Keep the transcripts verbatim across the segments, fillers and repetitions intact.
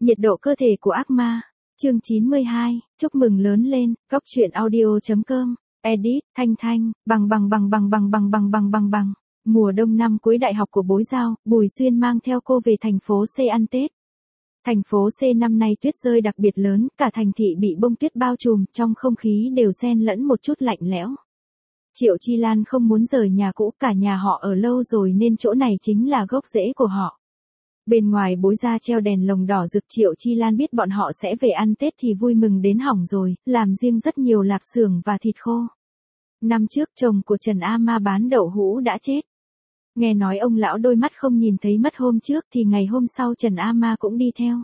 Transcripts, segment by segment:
Nhiệt độ cơ thể của ác ma. Chương chín mươi hai, chúc mừng lớn lên, góc truyện audio chấm com, edit, Thanh Thanh, bằng bằng bằng bằng bằng bằng bằng bằng bằng bằng. Mùa đông năm cuối đại học của Bối Giao, Bùi Xuyên mang theo cô về thành phố C ăn Tết. Thành phố C năm nay tuyết rơi đặc biệt lớn, cả thành thị bị bông tuyết bao trùm, trong không khí đều xen lẫn một chút lạnh lẽo. Triệu Chi Lan không muốn rời nhà cũ, cả nhà họ ở lâu rồi nên chỗ này chính là gốc rễ của họ. Bên ngoài Bối gia treo đèn lồng đỏ rực, Triệu Chi Lan biết bọn họ sẽ về ăn Tết thì vui mừng đến hỏng rồi, làm riêng rất nhiều lạp xưởng và thịt khô. Năm trước chồng của Trần A Ma bán đậu hũ đã chết. Nghe nói ông lão đôi mắt không nhìn thấy mất hôm trước thì ngày hôm sau Trần A Ma cũng đi theo.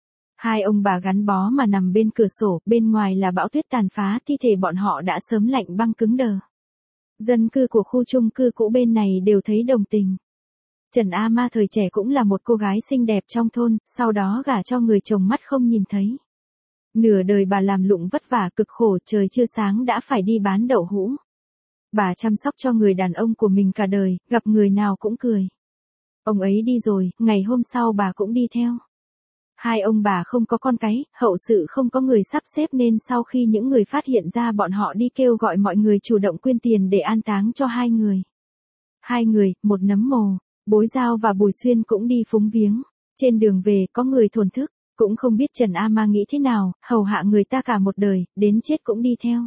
Hai ông bà gắn bó mà nằm bên cửa sổ, bên ngoài là bão tuyết tàn phá, thi thể bọn họ đã sớm lạnh băng cứng đờ. Dân cư của khu chung cư cũ bên này đều thấy đồng tình. Trần A Ma thời trẻ cũng là một cô gái xinh đẹp trong thôn, sau đó gả cho người chồng mắt không nhìn thấy. Nửa đời bà làm lụng vất vả cực khổ, trời chưa sáng đã phải đi bán đậu hũ. Bà chăm sóc cho người đàn ông của mình cả đời, gặp người nào cũng cười. Ông ấy đi rồi, ngày hôm sau bà cũng đi theo. Hai ông bà không có con cái, hậu sự không có người sắp xếp nên sau khi những người phát hiện ra bọn họ đi kêu gọi mọi người chủ động quyên tiền để an táng cho hai người. Hai người, một nấm mồ. Bối Giao và Bùi Xuyên cũng đi phúng viếng. Trên đường về có người thổn thức, cũng không biết Trần A Ma nghĩ thế nào, hầu hạ người ta cả một đời, đến chết cũng đi theo.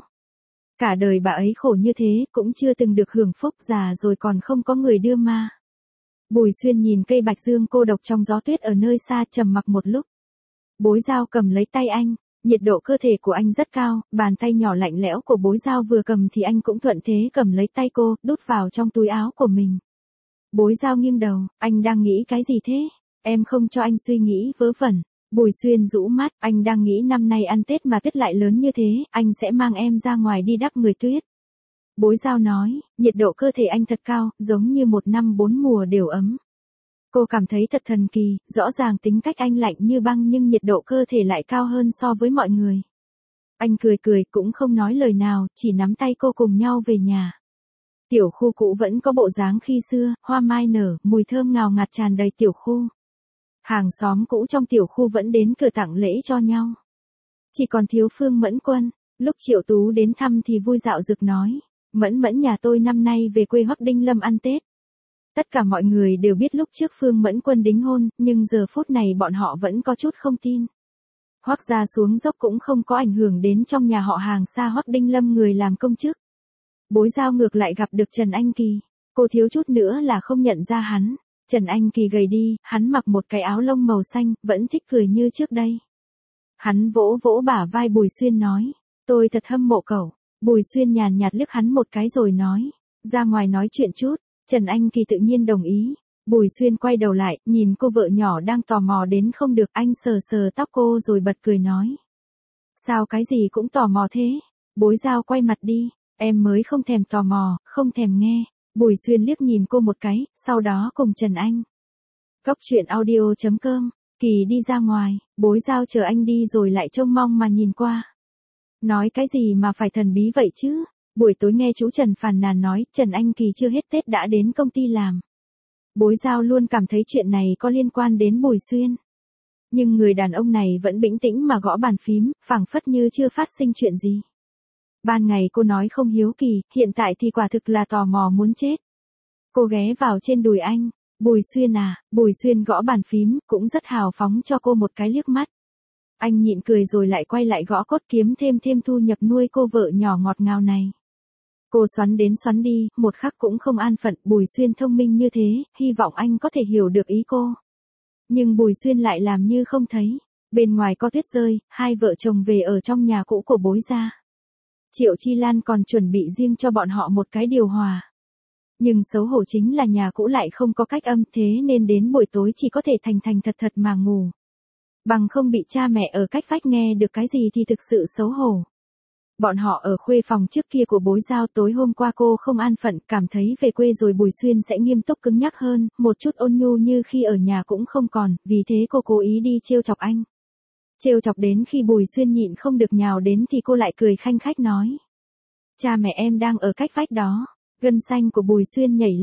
Cả đời bà ấy khổ như thế, cũng chưa từng được hưởng phúc, già rồi còn không có người đưa ma. Bùi Xuyên nhìn cây bạch dương cô độc trong gió tuyết ở nơi xa, trầm mặc một lúc. Bối Giao cầm lấy tay anh, nhiệt độ cơ thể của anh rất cao, bàn tay nhỏ lạnh lẽo của Bối Giao vừa cầm thì anh cũng thuận thế cầm lấy tay cô, đút vào trong túi áo của mình. Bối Giao nghiêng đầu, anh đang nghĩ cái gì thế? Em không cho anh suy nghĩ vớ vẩn. Bùi Xuyên rũ mắt, anh đang nghĩ năm nay ăn Tết mà tuyết lại lớn như thế, anh sẽ mang em ra ngoài đi đắp người tuyết. Bối Giao nói, nhiệt độ cơ thể anh thật cao, giống như một năm bốn mùa đều ấm. Cô cảm thấy thật thần kỳ, rõ ràng tính cách anh lạnh như băng nhưng nhiệt độ cơ thể lại cao hơn so với mọi người. Anh cười cười cũng không nói lời nào, chỉ nắm tay cô cùng nhau về nhà. Tiểu khu cũ vẫn có bộ dáng khi xưa, hoa mai nở, mùi thơm ngào ngạt tràn đầy tiểu khu. Hàng xóm cũ trong tiểu khu vẫn đến cửa tặng lễ cho nhau. Chỉ còn thiếu Phương Mẫn Quân, lúc Triệu Tú đến thăm thì vui dạo dực nói, Mẫn Mẫn nhà tôi năm nay về quê Hoắc Đinh Lâm ăn Tết. Tất cả mọi người đều biết lúc trước Phương Mẫn Quân đính hôn, nhưng giờ phút này bọn họ vẫn có chút không tin. Hoắc gia xuống dốc cũng không có ảnh hưởng đến trong nhà họ hàng xa Hoắc Đinh Lâm người làm công chức. Bối Giao ngược lại gặp được Trần Anh Kỳ, cô thiếu chút nữa là không nhận ra hắn. Trần Anh Kỳ gầy đi, hắn mặc một cái áo lông màu xanh, vẫn thích cười như trước đây. Hắn vỗ vỗ bả vai Bùi Xuyên nói, tôi thật hâm mộ cậu. Bùi Xuyên nhàn nhạt liếc hắn một cái rồi nói, ra ngoài nói chuyện chút. Trần Anh Kỳ tự nhiên đồng ý. Bùi Xuyên quay đầu lại, nhìn cô vợ nhỏ đang tò mò đến không được, anh sờ sờ tóc cô rồi bật cười nói. Sao cái gì cũng tò mò thế? Bối Giao quay mặt đi, em mới không thèm tò mò, không thèm nghe. Bùi Xuyên liếc nhìn cô một cái, sau đó cùng Trần Anh. Góc truyện audio chấm com, Kỳ đi ra ngoài, Bối Giao chờ anh đi rồi lại trông mong mà nhìn qua. Nói cái gì mà phải thần bí vậy chứ? Buổi tối nghe chú Trần phàn nàn nói, Trần Anh Kỳ chưa hết Tết đã đến công ty làm. Bối Giao luôn cảm thấy chuyện này có liên quan đến Bùi Xuyên. Nhưng người đàn ông này vẫn bình tĩnh mà gõ bàn phím, phảng phất như chưa phát sinh chuyện gì. Ban ngày cô nói không hiếu kỳ, hiện tại thì quả thực là tò mò muốn chết. Cô ghé vào trên đùi anh, Bùi Xuyên à, Bùi Xuyên gõ bàn phím, cũng rất hào phóng cho cô một cái liếc mắt. Anh nhịn cười rồi lại quay lại gõ cốt kiếm thêm thêm thu nhập nuôi cô vợ nhỏ ngọt ngào này. Cô xoắn đến xoắn đi, một khắc cũng không an phận, Bùi Xuyên thông minh như thế, hy vọng anh có thể hiểu được ý cô. Nhưng Bùi Xuyên lại làm như không thấy. Bên ngoài có tuyết rơi, hai vợ chồng về ở trong nhà cũ của Bối gia. Triệu Chi Lan còn chuẩn bị riêng cho bọn họ một cái điều hòa. Nhưng xấu hổ chính là nhà cũ lại không có cách âm, thế nên đến buổi tối chỉ có thể thành thành thật thật mà ngủ. Bằng không bị cha mẹ ở cách vách nghe được cái gì thì thực sự xấu hổ. Bọn họ ở khuê phòng trước kia của Bối Giao, tối hôm qua cô không an phận, cảm thấy về quê rồi Bùi Xuyên sẽ nghiêm túc cứng nhắc hơn, một chút ôn nhu như khi ở nhà cũng không còn, vì thế cô cố ý đi trêu chọc anh. Trêu chọc đến khi Bùi Xuyên nhịn không được nhào đến thì cô lại cười khanh khách nói. Cha mẹ em đang ở cách vách đó. Gân xanh của Bùi Xuyên nhảy lên.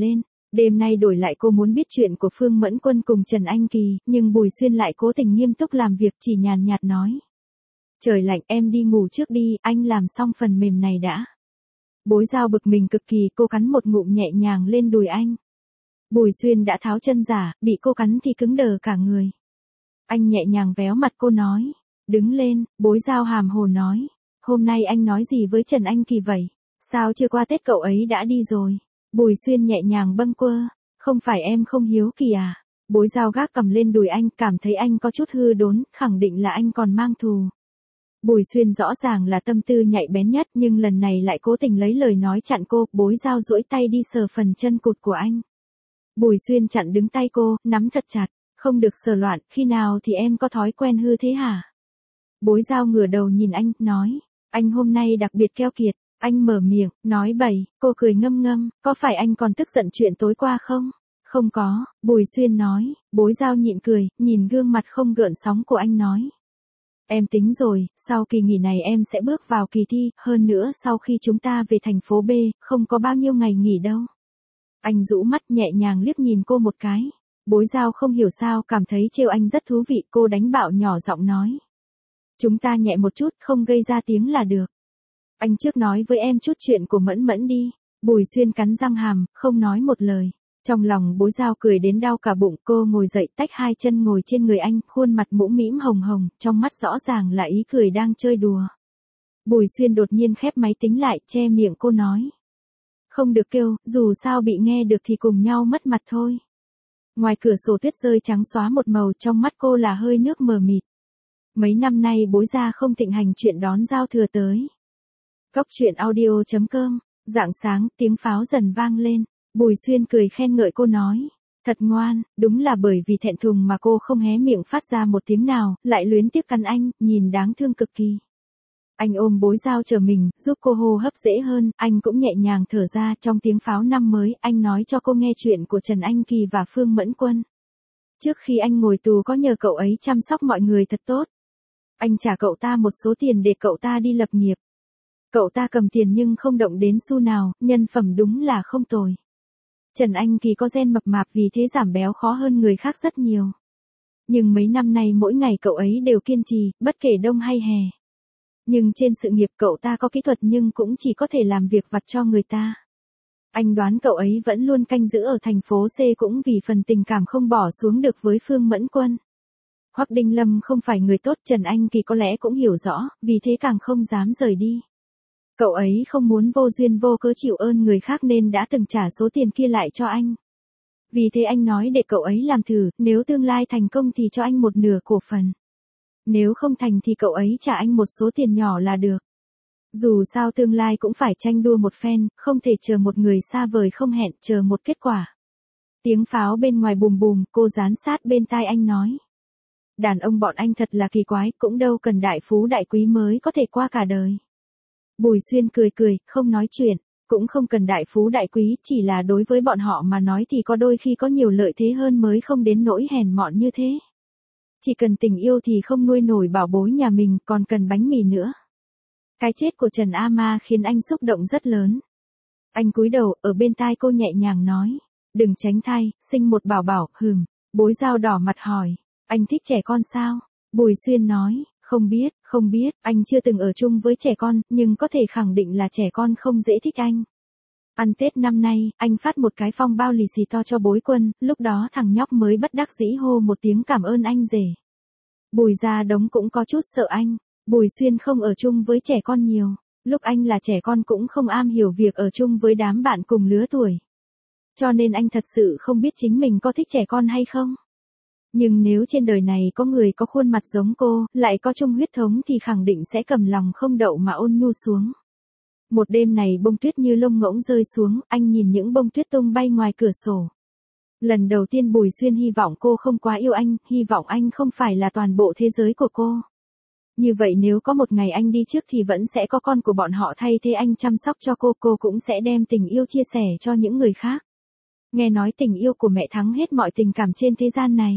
Đêm nay đổi lại cô muốn biết chuyện của Phương Mẫn Quân cùng Trần Anh Kỳ, nhưng Bùi Xuyên lại cố tình nghiêm túc làm việc, chỉ nhàn nhạt nói. Trời lạnh, em đi ngủ trước đi, anh làm xong phần mềm này đã. Bối Giao bực mình cực kỳ, cô cắn một ngụm nhẹ nhàng lên đùi anh. Bùi Xuyên đã tháo chân giả, bị cô cắn thì cứng đờ cả người. Anh nhẹ nhàng véo mặt cô nói. Đứng lên, Bối Giao hàm hồ nói. Hôm nay anh nói gì với Trần Anh Kỳ vậy? Sao chưa qua Tết cậu ấy đã đi rồi? Bùi Xuyên nhẹ nhàng bâng quơ. Không phải em không hiếu kỳ à? Bối Giao gác cầm lên đùi anh, cảm thấy anh có chút hư đốn, khẳng định là anh còn mang thù. Bùi Xuyên rõ ràng là tâm tư nhạy bén nhất, nhưng lần này lại cố tình lấy lời nói chặn cô. Bối Giao duỗi tay đi sờ phần chân cụt của anh. Bùi Xuyên chặn đứng tay cô, nắm thật chặt. Không được sờ loạn, khi nào thì em có thói quen hư thế hả? Bối Giao ngửa đầu nhìn anh, nói. Anh hôm nay đặc biệt keo kiệt. Anh mở miệng, nói bậy, cô cười ngâm ngâm, có phải anh còn tức giận chuyện tối qua không? Không có, Bùi Xuyên nói. Bối Giao nhịn cười, nhìn gương mặt không gợn sóng của anh nói. Em tính rồi, sau kỳ nghỉ này em sẽ bước vào kỳ thi, hơn nữa sau khi chúng ta về thành phố B, không có bao nhiêu ngày nghỉ đâu. Anh rũ mắt nhẹ nhàng liếc nhìn cô một cái. Bối Giao không hiểu sao cảm thấy trêu anh rất thú vị, cô đánh bạo nhỏ giọng nói. Chúng ta nhẹ một chút, không gây ra tiếng là được. Anh trước nói với em chút chuyện của Mẫn Mẫn đi. Bùi Xuyên cắn răng hàm, không nói một lời. Trong lòng Bối Giao cười đến đau cả bụng, cô ngồi dậy tách hai chân ngồi trên người anh, khuôn mặt mũm mĩm hồng hồng, trong mắt rõ ràng là ý cười đang chơi đùa. Bùi Xuyên đột nhiên khép máy tính lại, che miệng cô nói. Không được kêu, dù sao bị nghe được thì cùng nhau mất mặt thôi. Ngoài cửa sổ tuyết rơi trắng xóa một màu, trong mắt cô là hơi nước mờ mịt. Mấy năm nay Bối gia không thịnh hành chuyện đón giao thừa tới. Cốc truyện audio chấm com, rạng sáng, tiếng pháo dần vang lên. Bùi Xuyên cười khen ngợi cô nói. Thật ngoan, đúng là bởi vì thẹn thùng mà cô không hé miệng phát ra một tiếng nào, lại luyến tiếc cắn anh, nhìn đáng thương cực kỳ. Anh ôm Bối Giao chờ mình, giúp cô hô hấp dễ hơn, anh cũng nhẹ nhàng thở ra. Trong tiếng pháo năm mới, anh nói cho cô nghe chuyện của Trần Anh Kỳ và Phương Mẫn Quân. Trước khi anh ngồi tù có nhờ cậu ấy chăm sóc mọi người thật tốt. Anh trả cậu ta một số tiền để cậu ta đi lập nghiệp. Cậu ta cầm tiền nhưng không động đến xu nào, nhân phẩm đúng là không tồi. Trần Anh Kỳ có gen mập mạp, vì thế giảm béo khó hơn người khác rất nhiều. Nhưng mấy năm nay mỗi ngày cậu ấy đều kiên trì, bất kể đông hay hè. Nhưng trên sự nghiệp cậu ta có kỹ thuật nhưng cũng chỉ có thể làm việc vặt cho người ta. Anh đoán cậu ấy vẫn luôn canh giữ ở thành phố C cũng vì phần tình cảm không bỏ xuống được với Phương Mẫn Quân. Hoắc Đinh Lâm không phải người tốt, Trần Anh Kỳ có lẽ cũng hiểu rõ, vì thế càng không dám rời đi. Cậu ấy không muốn vô duyên vô cớ chịu ơn người khác nên đã từng trả số tiền kia lại cho anh. Vì thế anh nói để cậu ấy làm thử, nếu tương lai thành công thì cho anh một nửa cổ phần. Nếu không thành thì cậu ấy trả anh một số tiền nhỏ là được. Dù sao tương lai cũng phải tranh đua một phen, không thể chờ một người xa vời không hẹn, chờ một kết quả. Tiếng pháo bên ngoài bùm bùm, cô dán sát bên tai anh nói. Đàn ông bọn anh thật là kỳ quái, cũng đâu cần đại phú đại quý mới có thể qua cả đời. Bùi Xuyên cười cười, không nói chuyện, cũng không cần đại phú đại quý, chỉ là đối với bọn họ mà nói thì có đôi khi có nhiều lợi thế hơn mới không đến nỗi hèn mọn như thế. Chỉ cần tình yêu thì không nuôi nổi bảo bối nhà mình, còn cần bánh mì nữa. Cái chết của Trần A Ma khiến anh xúc động rất lớn. Anh cúi đầu, ở bên tai cô nhẹ nhàng nói, đừng tránh thai, sinh một bảo bảo, hừm. Bối Giao đỏ mặt hỏi, anh thích trẻ con sao? Bùi Xuyên nói, không biết, không biết, anh chưa từng ở chung với trẻ con, nhưng có thể khẳng định là trẻ con không dễ thích anh. Ăn Tết năm nay, anh phát một cái phong bao lì xì to cho Bối Quân, lúc đó thằng nhóc mới bất đắc dĩ hô một tiếng cảm ơn anh rể. Bùi Gia Đống cũng có chút sợ anh. Bùi Xuyên không ở chung với trẻ con nhiều, lúc anh là trẻ con cũng không am hiểu việc ở chung với đám bạn cùng lứa tuổi. Cho nên anh thật sự không biết chính mình có thích trẻ con hay không. Nhưng nếu trên đời này có người có khuôn mặt giống cô, lại có chung huyết thống thì khẳng định sẽ cầm lòng không đậu mà ôn nhu xuống. Một đêm này bông tuyết như lông ngỗng rơi xuống, anh nhìn những bông tuyết tung bay ngoài cửa sổ. Lần đầu tiên Bùi Xuyên hy vọng cô không quá yêu anh, hy vọng anh không phải là toàn bộ thế giới của cô. Như vậy nếu có một ngày anh đi trước thì vẫn sẽ có con của bọn họ thay thế anh chăm sóc cho cô, cô cũng sẽ đem tình yêu chia sẻ cho những người khác. Nghe nói tình yêu của mẹ thắng hết mọi tình cảm trên thế gian này.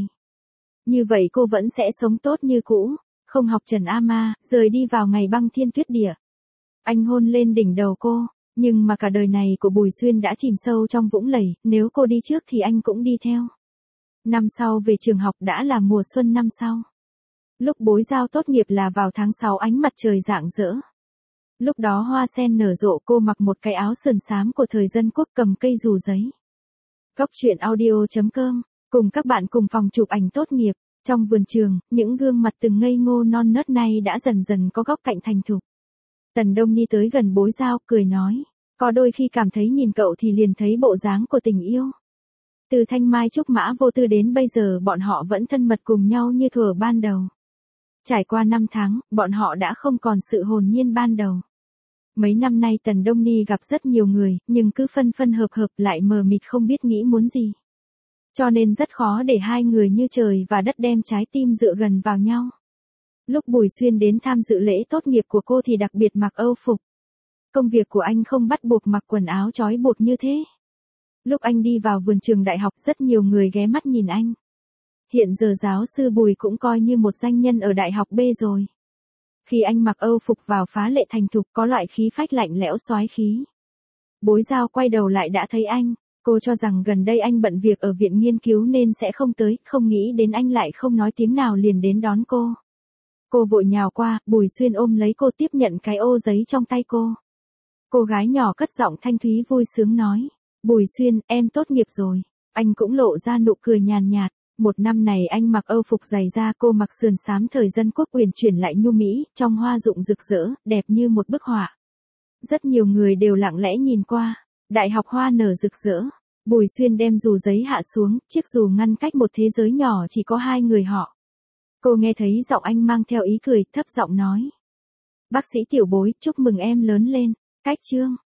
Như vậy cô vẫn sẽ sống tốt như cũ, không học Trần A Ma, rời đi vào ngày băng thiên tuyết địa. Anh hôn lên đỉnh đầu cô, Nhưng mà cả đời này của Bùi Xuyên đã chìm sâu trong vũng lầy, nếu cô đi trước thì anh cũng đi theo. Năm sau về trường học đã là mùa xuân năm sau. Lúc Bối Giao tốt nghiệp là vào tháng sáu, ánh mặt trời rạng rỡ. Lúc đó hoa sen nở rộ, cô mặc một cái áo sườn xám của thời dân quốc, cầm cây dù giấy. Góc truyện audio chấm com, cùng các bạn cùng phòng chụp ảnh tốt nghiệp. Trong vườn trường, những gương mặt từng ngây ngô non nớt này đã dần dần có góc cạnh thành thục. Tần Đông Nhi tới gần Bối Giao, cười nói, có đôi khi cảm thấy nhìn cậu thì liền thấy bộ dáng của tình yêu. Từ thanh mai trúc mã vô tư đến bây giờ bọn họ vẫn thân mật cùng nhau như thuở ban đầu. Trải qua năm tháng, bọn họ đã không còn sự hồn nhiên ban đầu. Mấy năm nay Tần Đông Nhi gặp rất nhiều người, nhưng cứ phân phân hợp hợp lại mờ mịt không biết nghĩ muốn gì. Cho nên rất khó để hai người như trời và đất đem trái tim dựa gần vào nhau. Lúc Bùi Xuyên đến tham dự lễ tốt nghiệp của cô thì đặc biệt mặc âu phục. Công việc của anh không bắt buộc mặc quần áo trói buộc như thế. Lúc anh đi vào vườn trường đại học rất nhiều người ghé mắt nhìn anh. Hiện giờ giáo sư Bùi cũng coi như một danh nhân ở đại học B rồi. Khi anh mặc âu phục vào phá lệ thành thục, có loại khí phách lạnh lẽo soái khí. Bối Giao quay đầu lại đã thấy anh, cô cho rằng gần đây anh bận việc ở viện nghiên cứu nên sẽ không tới, không nghĩ đến anh lại không nói tiếng nào liền đến đón cô. Cô vội nhào qua, Bùi Xuyên ôm lấy cô tiếp nhận cái ô giấy trong tay cô. Cô gái nhỏ cất giọng thanh thúy vui sướng nói, Bùi Xuyên, em tốt nghiệp rồi. Anh cũng lộ ra nụ cười nhàn nhạt. Một năm này anh mặc âu phục dày da, cô mặc sườn xám thời dân quốc uyển chuyển lại nhu mỹ, trong hoa rụng rực rỡ, đẹp như một bức họa. Rất nhiều người đều lặng lẽ nhìn qua. Đại học hoa nở rực rỡ. Bùi Xuyên đem dù giấy hạ xuống, chiếc dù ngăn cách một thế giới nhỏ chỉ có hai người họ. Cô nghe thấy giọng anh mang theo ý cười, thấp giọng nói. Bác sĩ Tiểu Bối, chúc mừng em lớn lên. Cách chương.